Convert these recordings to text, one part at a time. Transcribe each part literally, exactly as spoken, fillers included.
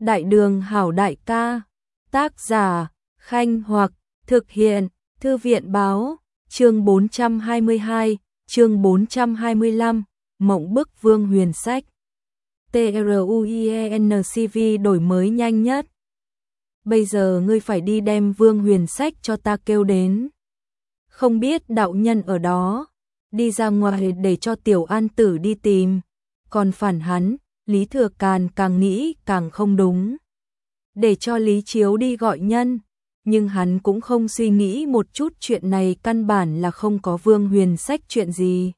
Đại đường hảo đại ca, tác giả, Khanh Hoặc, thực hiện, Thư viện Báo, chương bốn trăm hai mươi hai, chương bốn trăm hai mươi lăm, Mộng bức Vương Huyền Sách. TRUIENCV đổi mới nhanh nhất. Bây giờ ngươi phải đi đem Vương Huyền Sách cho ta kêu đến. Không biết đạo nhân ở đó, đi ra ngoài để cho Tiểu An Tử đi tìm. Còn phản hắn, Lý Thừa Càn càng nghĩ càng không đúng. Để cho Lý Chiếu đi gọi nhân, nhưng hắn cũng không suy nghĩ một chút chuyện này căn bản là không có Vương Huyền Sách chuyện gì.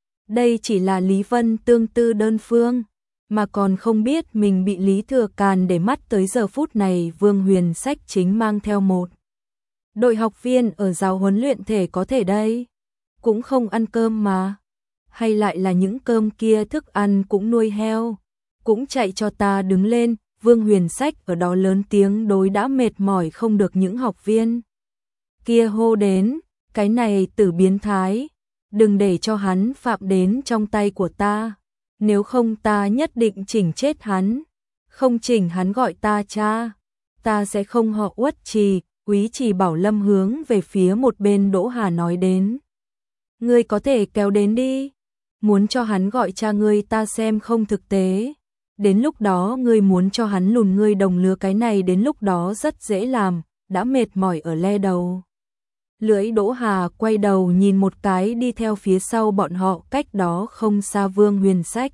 Đây chỉ là Lý Vân tương tư đơn phương, mà còn không biết mình bị Lý Thừa Càn để mắt tới giờ phút này Vương Huyền Sách chính mang theo một đội học viên ở giáo huấn luyện thể có thể đây. Cũng không ăn cơm mà. Hay lại là những cơm kia thức ăn cũng nuôi heo. Cũng chạy cho ta đứng lên. Vương Huyền Sách ở đó lớn tiếng đối đã mệt mỏi không được những học viên kia hô đến, cái này tử biến thái, đừng để cho hắn phạm đến trong tay của ta, nếu không ta nhất định chỉnh chết hắn, không chỉnh hắn gọi ta cha, ta sẽ không họ Uất Trì. Úy Trì Bảo Lâm hướng về phía một bên Đỗ Hà nói đến, ngươi có thể kéo đến đi, muốn cho hắn gọi cha ngươi ta xem không thực tế. Đến lúc đó ngươi muốn cho hắn lùn ngươi đồng lứa cái này đến lúc đó rất dễ làm, đã mệt mỏi ở le đầu. Lưỡi Đỗ Hà quay đầu nhìn một cái đi theo phía sau bọn họ cách đó không xa Vương Huyền Sách.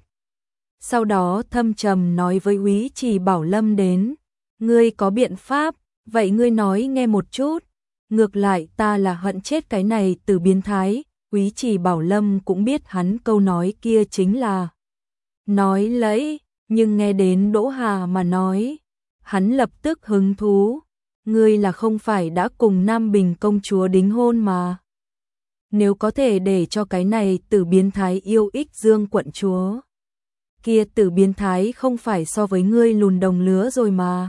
Sau đó thâm trầm nói với Úy Trì Bảo Lâm đến, ngươi có biện pháp, vậy ngươi nói nghe một chút. Ngược lại ta là hận chết cái này từ biến thái. Úy Trì Bảo Lâm cũng biết hắn câu nói kia chính là nói lấy. Nhưng nghe đến Đỗ Hà mà nói, hắn lập tức hứng thú. Ngươi là không phải đã cùng Nam Bình công chúa đính hôn mà. Nếu có thể để cho cái này tử biến thái yêu ích Dương quận chúa. Kia tử biến thái không phải so với ngươi lùn đồng lứa rồi mà.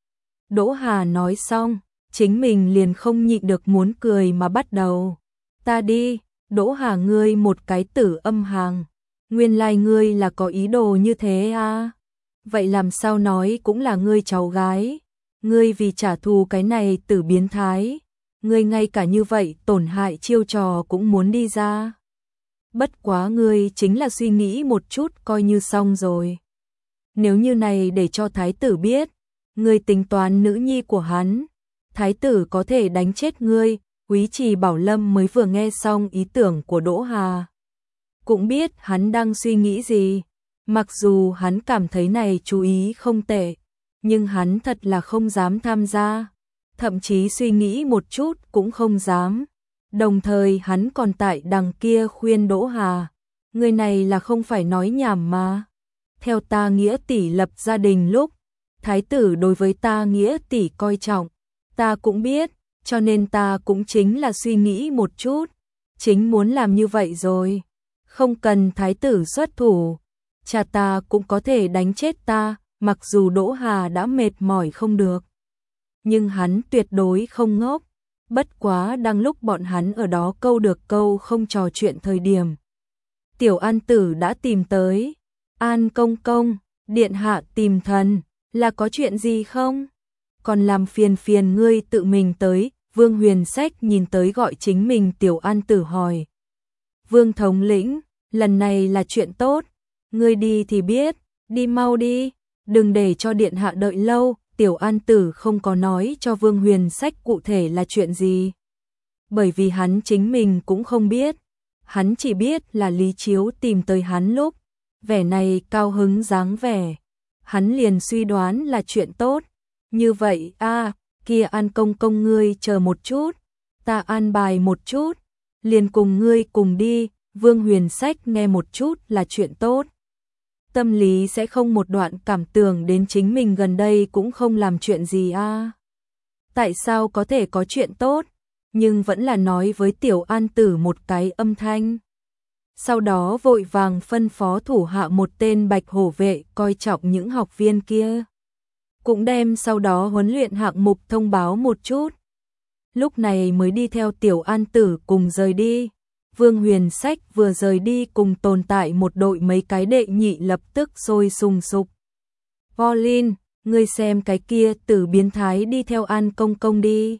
Đỗ Hà nói xong, chính mình liền không nhịn được muốn cười mà bắt đầu. Ta đi, Đỗ Hà ngươi một cái tử âm hàng. Nguyên lai ngươi là có ý đồ như thế à? Vậy làm sao nói cũng là ngươi cháu gái. Ngươi vì trả thù cái này tử biến thái. Ngươi ngay cả như vậy tổn hại chiêu trò cũng muốn đi ra. Bất quá ngươi chính là suy nghĩ một chút coi như xong rồi. Nếu như này để cho thái tử biết, ngươi tính toán nữ nhi của hắn, thái tử có thể đánh chết ngươi. Úy Trì Bảo Lâm mới vừa nghe xong ý tưởng của Đỗ Hà. Cũng biết hắn đang suy nghĩ gì, mặc dù hắn cảm thấy này chú ý không tệ, nhưng hắn thật là không dám tham gia, thậm chí suy nghĩ một chút cũng không dám. Đồng thời hắn còn tại đằng kia khuyên Đỗ Hà, người này là không phải nói nhảm mà. Theo ta Nghĩa tỷ lập gia đình lúc, thái tử đối với ta Nghĩa tỷ coi trọng, ta cũng biết, cho nên ta cũng chính là suy nghĩ một chút, chính muốn làm như vậy rồi. Không cần thái tử xuất thủ, cha ta cũng có thể đánh chết ta, mặc dù Đỗ Hà đã mệt mỏi không được. Nhưng hắn tuyệt đối không ngốc, bất quá đang lúc bọn hắn ở đó câu được câu không trò chuyện thời điểm. Tiểu An Tử đã tìm tới, An công công, điện hạ tìm thần, là có chuyện gì không? Còn làm phiền phiền ngươi tự mình tới. Vương Huyền Sách nhìn tới gọi chính mình Tiểu An Tử hỏi. Vương thống lĩnh, lần này là chuyện tốt, ngươi đi thì biết, đi mau đi, đừng để cho điện hạ đợi lâu. Tiểu An Tử không có nói cho Vương Huyền Sách cụ thể là chuyện gì, bởi vì hắn chính mình cũng không biết, hắn chỉ biết là Lý Chiếu tìm tới hắn lúc, vẻ này cao hứng dáng vẻ, hắn liền suy đoán là chuyện tốt. Như vậy a à, kia An công công ngươi chờ một chút, ta an bài một chút, liền cùng ngươi cùng đi. Vương Huyền Sách nghe một chút là chuyện tốt, tâm lý sẽ không một đoạn cảm tưởng đến chính mình gần đây cũng không làm chuyện gì a à. Tại sao có thể có chuyện tốt, nhưng vẫn là nói với Tiểu An Tử một cái âm thanh. Sau đó vội vàng phân phó thủ hạ một tên bạch hổ vệ coi trọng những học viên kia, cũng đem sau đó huấn luyện hạng mục thông báo một chút. Lúc này mới đi theo Tiểu An Tử cùng rời đi. Vương Huyền Sách vừa rời đi cùng tồn tại một đội mấy cái đệ nhị lập tức sôi sùng sục. Volin, ngươi xem cái kia tử biến thái đi theo An Công Công đi.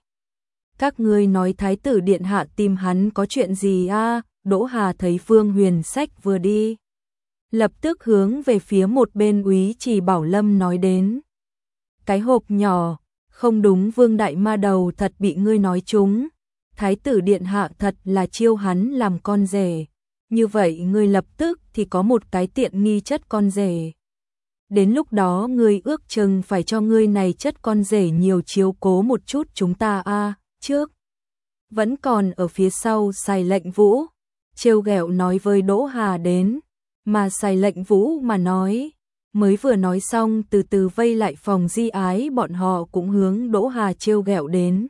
Các ngươi nói thái tử điện hạ tìm hắn có chuyện gì a? Đỗ Hà thấy Vương Huyền Sách vừa đi, lập tức hướng về phía một bên úy Trì Bảo Lâm nói đến. Cái hộp nhỏ, không đúng, Vương đại ma đầu thật bị ngươi nói trúng. Thái tử điện hạ thật là chiêu hắn làm con rể. Như vậy ngươi lập tức thì có một cái tiện nghi chất con rể. Đến lúc đó ngươi ước chừng phải cho ngươi này chất con rể nhiều chiếu cố một chút chúng ta a. Trước vẫn còn ở phía sau Sài Lệnh Vũ, trêu ghẹo nói với Đỗ Hà đến, mà Sài Lệnh Vũ mà nói, mới vừa nói xong từ từ vây lại phòng Di Ái, bọn họ cũng hướng Đỗ Hà trêu ghẹo đến.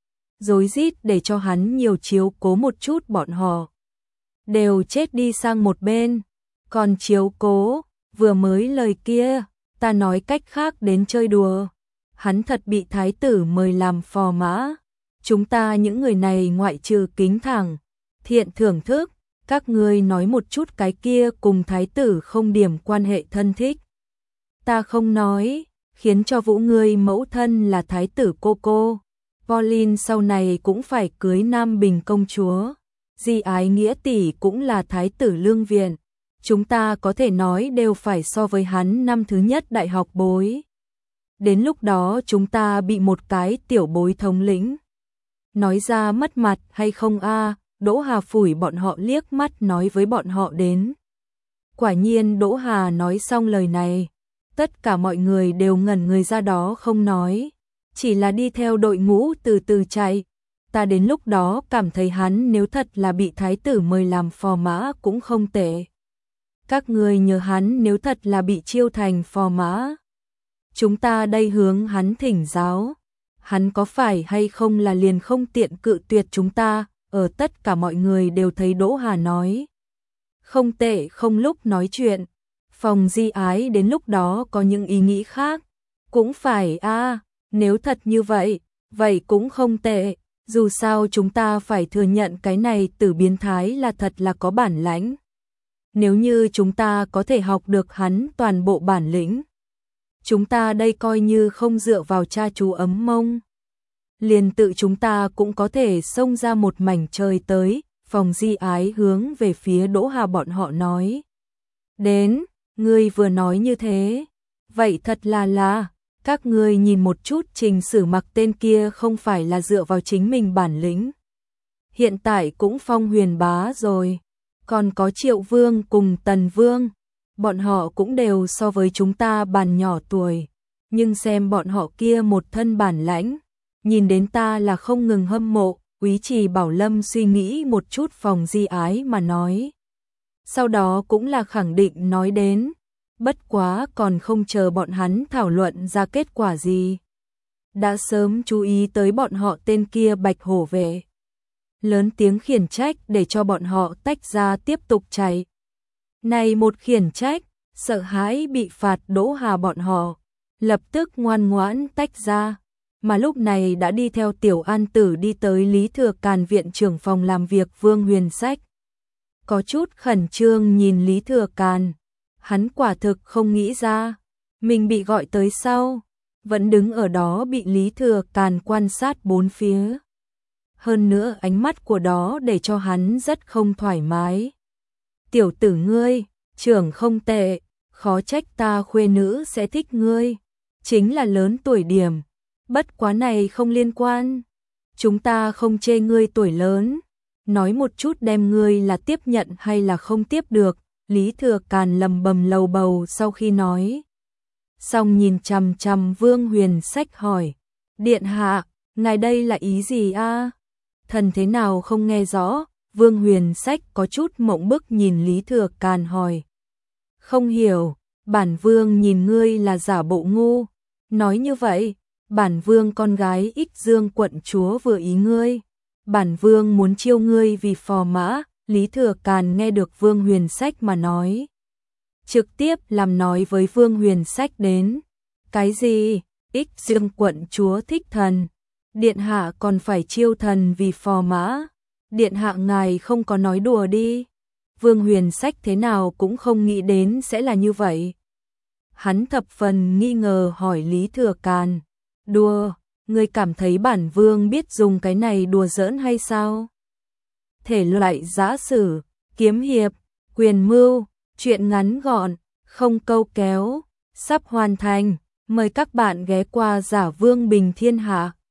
Rối rít để cho hắn nhiều chiếu cố một chút, bọn họ đều chết đi sang một bên. Còn chiếu cố, vừa mới lời kia, ta nói cách khác đến chơi đùa. Hắn thật bị thái tử mời làm phò mã. Chúng ta những người này ngoại trừ kính thẳng, thiện thưởng thức, các ngươi nói một chút cái kia cùng thái tử không điểm quan hệ thân thích. Ta không nói, khiến cho Vũ ngươi mẫu thân là thái tử cô cô. Pauline sau này cũng phải cưới Nam Bình công chúa. Di Ái nghĩa tỷ cũng là thái tử lương viện. Chúng ta có thể nói đều phải so với hắn năm thứ nhất đại học bối. Đến lúc đó chúng ta bị một cái tiểu bối thống lĩnh nói ra mất mặt hay không a? Đỗ Hà phủi bọn họ liếc mắt nói với bọn họ đến. Quả nhiên Đỗ Hà nói xong lời này, tất cả mọi người đều ngẩn người ra đó không nói, chỉ là đi theo đội ngũ từ từ chạy. Ta đến lúc đó cảm thấy hắn nếu thật là bị thái tử mời làm phò mã cũng không tệ. Các người nhớ hắn nếu thật là bị chiêu thành phò mã, chúng ta đây hướng hắn thỉnh giáo, hắn có phải hay không là liền không tiện cự tuyệt chúng ta. Ở tất cả mọi người đều thấy Đỗ Hà nói không tệ không lúc nói chuyện. Phòng Di Ái đến lúc đó có những ý nghĩ khác, cũng phải a, à, nếu thật như vậy, vậy cũng không tệ. Dù sao chúng ta phải thừa nhận cái này tử biến thái là thật là có bản lãnh. Nếu như chúng ta có thể học được hắn toàn bộ bản lĩnh, chúng ta đây coi như không dựa vào cha chú ấm mông, liền tự chúng ta cũng có thể xông ra một mảnh trời tới. Phòng Di Ái hướng về phía Đỗ Hà bọn họ nói đến, ngươi vừa nói như thế, vậy thật là là, các ngươi nhìn một chút Trình Sử Mặc tên kia không phải là dựa vào chính mình bản lĩnh, hiện tại cũng phong huyền bá rồi, còn có Triệu Vương cùng Tần Vương, bọn họ cũng đều so với chúng ta bàn nhỏ tuổi, nhưng xem bọn họ kia một thân bản lãnh, nhìn đến ta là không ngừng hâm mộ. Úy Trì Bảo Lâm suy nghĩ một chút Phòng Di Ái mà nói, sau đó cũng là khẳng định nói đến, bất quá còn không chờ bọn hắn thảo luận ra kết quả gì, đã sớm chú ý tới bọn họ tên kia Bạch Hổ Vệ, lớn tiếng khiển trách để cho bọn họ tách ra tiếp tục chạy. Này một khiển trách, sợ hãi bị phạt Đỗ Hà bọn họ lập tức ngoan ngoãn tách ra. Mà lúc này đã đi theo Tiểu An Tử đi tới Lý Thừa Càn viện trưởng phòng làm việc Vương Huyền Sách. Có chút khẩn trương nhìn Lý Thừa Càn, hắn quả thực không nghĩ ra, mình bị gọi tới sau, vẫn đứng ở đó bị Lý Thừa Càn quan sát bốn phía. Hơn nữa ánh mắt của đó để cho hắn rất không thoải mái. Tiểu tử ngươi, trưởng không tệ, khó trách ta khuê nữ sẽ thích ngươi, chính là lớn tuổi điểm. Bất quá này không liên quan, chúng ta không chê ngươi tuổi lớn, nói một chút đem ngươi là tiếp nhận hay là không tiếp được. Lý Thừa Càn lầm bầm lầu bầu sau khi nói xong nhìn chằm chằm Vương Huyền Sách hỏi, điện hạ, ngài đây là ý gì a? Thần thế nào không nghe rõ? Vương Huyền Sách có chút mộng bức nhìn Lý Thừa Càn hỏi, không hiểu, bản vương nhìn ngươi là giả bộ ngu, nói như vậy. Bản vương con gái Ích Dương quận chúa vừa ý ngươi, bản vương muốn chiêu ngươi vì phò mã. Lý Thừa Càn nghe được Vương Huyền Sách mà nói, trực tiếp làm nói với Vương Huyền Sách đến, cái gì? Ích Dương quận chúa thích thần, điện hạ còn phải chiêu thần vì phò mã, điện hạ ngài không có nói đùa đi. Vương Huyền Sách thế nào cũng không nghĩ đến sẽ là như vậy. Hắn thập phần nghi ngờ hỏi Lý Thừa Càn, đùa, ngươi cảm thấy bản vương biết dùng cái này đùa giỡn hay sao? Thể loại giã sử, kiếm hiệp, quyền mưu, truyện ngắn gọn, không câu kéo, sắp hoàn thành, mời các bạn ghé qua Giả Vương Bình Thiên Hạ.